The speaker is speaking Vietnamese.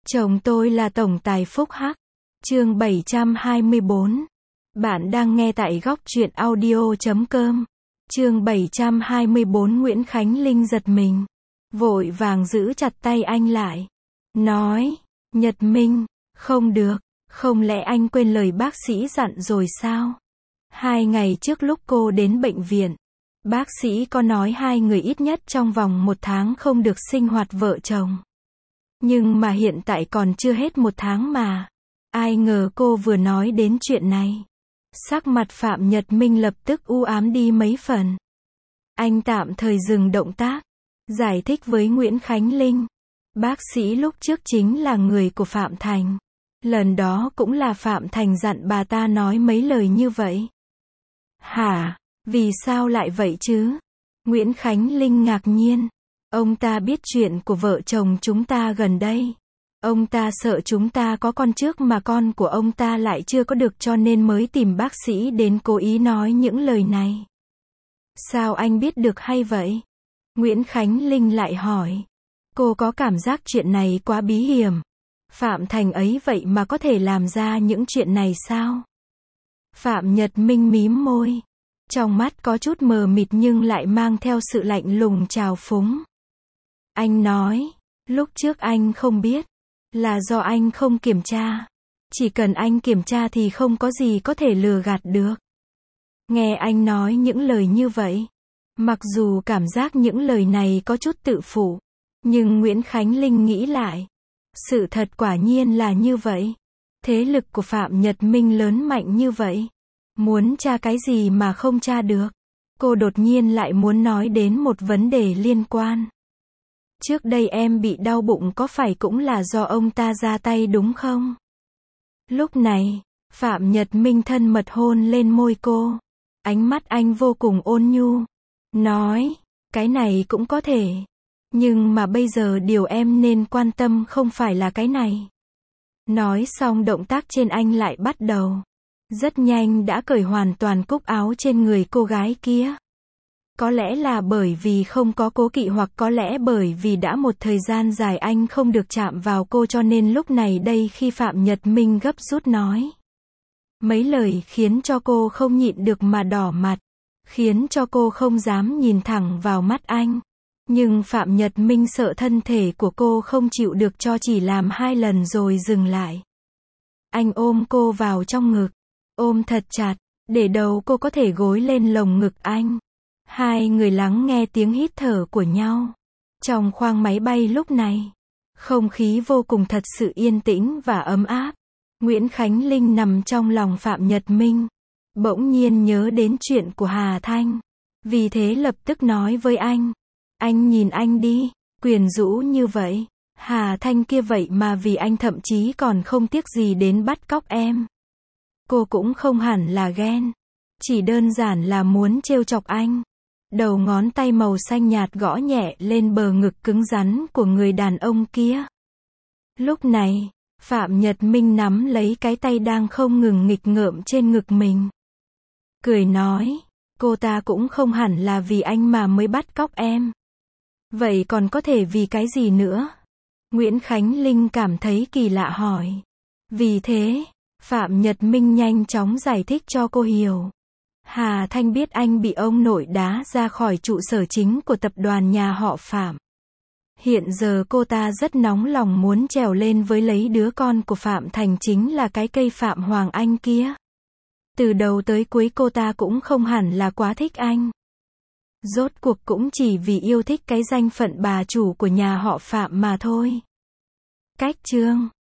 Chồng tôi là tổng tài phúc hắc. Chương 724. Bạn đang nghe tại góc truyện audio.com. Chương 724. Nguyễn Khánh Linh giật mình, vội vàng giữ chặt tay anh lại, nói: Nhật Minh, không được, không lẽ anh quên lời bác sĩ dặn rồi sao? 2 ngày trước lúc cô đến bệnh viện, bác sĩ có nói 2 người ít nhất trong vòng 1 tháng không được sinh hoạt vợ chồng. Nhưng mà hiện tại còn chưa hết 1 tháng mà. Ai ngờ cô vừa nói đến chuyện này, sắc mặt Phạm Nhật Minh lập tức u ám đi mấy phần. Anh tạm thời dừng động tác, giải thích với Nguyễn Khánh Linh. Bác sĩ lúc trước chính là người của Phạm Thành. Lần đó cũng là Phạm Thành dặn bà ta nói mấy lời như vậy. Hả? Vì sao lại vậy chứ? Nguyễn Khánh Linh ngạc nhiên. Ông ta biết chuyện của vợ chồng chúng ta gần đây. Ông ta sợ chúng ta có con trước mà con của ông ta lại chưa có được, cho nên mới tìm bác sĩ đến cố ý nói những lời này. Sao anh biết được hay vậy? Nguyễn Khánh Linh lại hỏi. Cô có cảm giác chuyện này quá bí hiểm. Phạm Thành ấy vậy mà có thể làm ra những chuyện này sao? Phạm Nhật Minh mím môi. Trong mắt có chút mờ mịt nhưng lại mang theo sự lạnh lùng trào phúng. Anh nói, lúc trước anh không biết, là do anh không kiểm tra. Chỉ cần anh kiểm tra thì không có gì có thể lừa gạt được. Nghe anh nói những lời như vậy, mặc dù cảm giác những lời này có chút tự phụ, nhưng Nguyễn Khánh Linh nghĩ lại, sự thật quả nhiên là như vậy. Thế lực của Phạm Nhật Minh lớn mạnh như vậy, muốn tra cái gì mà không tra được. Cô đột nhiên lại muốn nói đến một vấn đề liên quan. Trước đây em bị đau bụng có phải cũng là do ông ta ra tay đúng không? Lúc này, Phạm Nhật Minh thân mật hôn lên môi cô. Ánh mắt anh vô cùng ôn nhu. Nói, cái này cũng có thể. Nhưng mà bây giờ điều em nên quan tâm không phải là cái này. Nói xong động tác trên anh lại bắt đầu. Rất nhanh đã cởi hoàn toàn cúc áo trên người cô gái kia. Có lẽ là bởi vì không có cố kỵ, hoặc có lẽ bởi vì đã một thời gian dài anh không được chạm vào cô, cho nên lúc này đây khi Phạm Nhật Minh gấp rút nói mấy lời khiến cho cô không nhịn được mà đỏ mặt, khiến cho cô không dám nhìn thẳng vào mắt anh. Nhưng Phạm Nhật Minh sợ thân thể của cô không chịu được cho chỉ làm 2 lần rồi dừng lại. Anh ôm cô vào trong ngực, ôm thật chặt, để đầu cô có thể gối lên lồng ngực anh. 2 người lắng nghe tiếng hít thở của nhau. Trong khoang máy bay lúc này, không khí vô cùng thật sự yên tĩnh và ấm áp. Nguyễn Khánh Linh nằm trong lòng Phạm Nhật Minh, bỗng nhiên nhớ đến chuyện của Hà Thanh. Vì thế lập tức nói với anh nhìn anh đi, quyến rũ như vậy. Hà Thanh kia vậy mà vì anh thậm chí còn không tiếc gì đến bắt cóc em. Cô cũng không hẳn là ghen, chỉ đơn giản là muốn trêu chọc anh. Đầu ngón tay màu xanh nhạt gõ nhẹ lên bờ ngực cứng rắn của người đàn ông kia. Lúc này, Phạm Nhật Minh nắm lấy cái tay đang không ngừng nghịch ngợm trên ngực mình. Cười nói, cô ta cũng không hẳn là vì anh mà mới bắt cóc em. Vậy còn có thể vì cái gì nữa? Nguyễn Khánh Linh cảm thấy kỳ lạ hỏi. Vì thế, Phạm Nhật Minh nhanh chóng giải thích cho cô hiểu. Hà Thanh biết anh bị ông nội đá ra khỏi trụ sở chính của tập đoàn nhà họ Phạm. Hiện giờ cô ta rất nóng lòng muốn trèo lên với lấy đứa con của Phạm Thành, chính là cái cây Phạm Hoàng Anh kia. Từ đầu tới cuối cô ta cũng không hẳn là quá thích anh. Rốt cuộc cũng chỉ vì yêu thích cái danh phận bà chủ của nhà họ Phạm mà thôi. Cách chương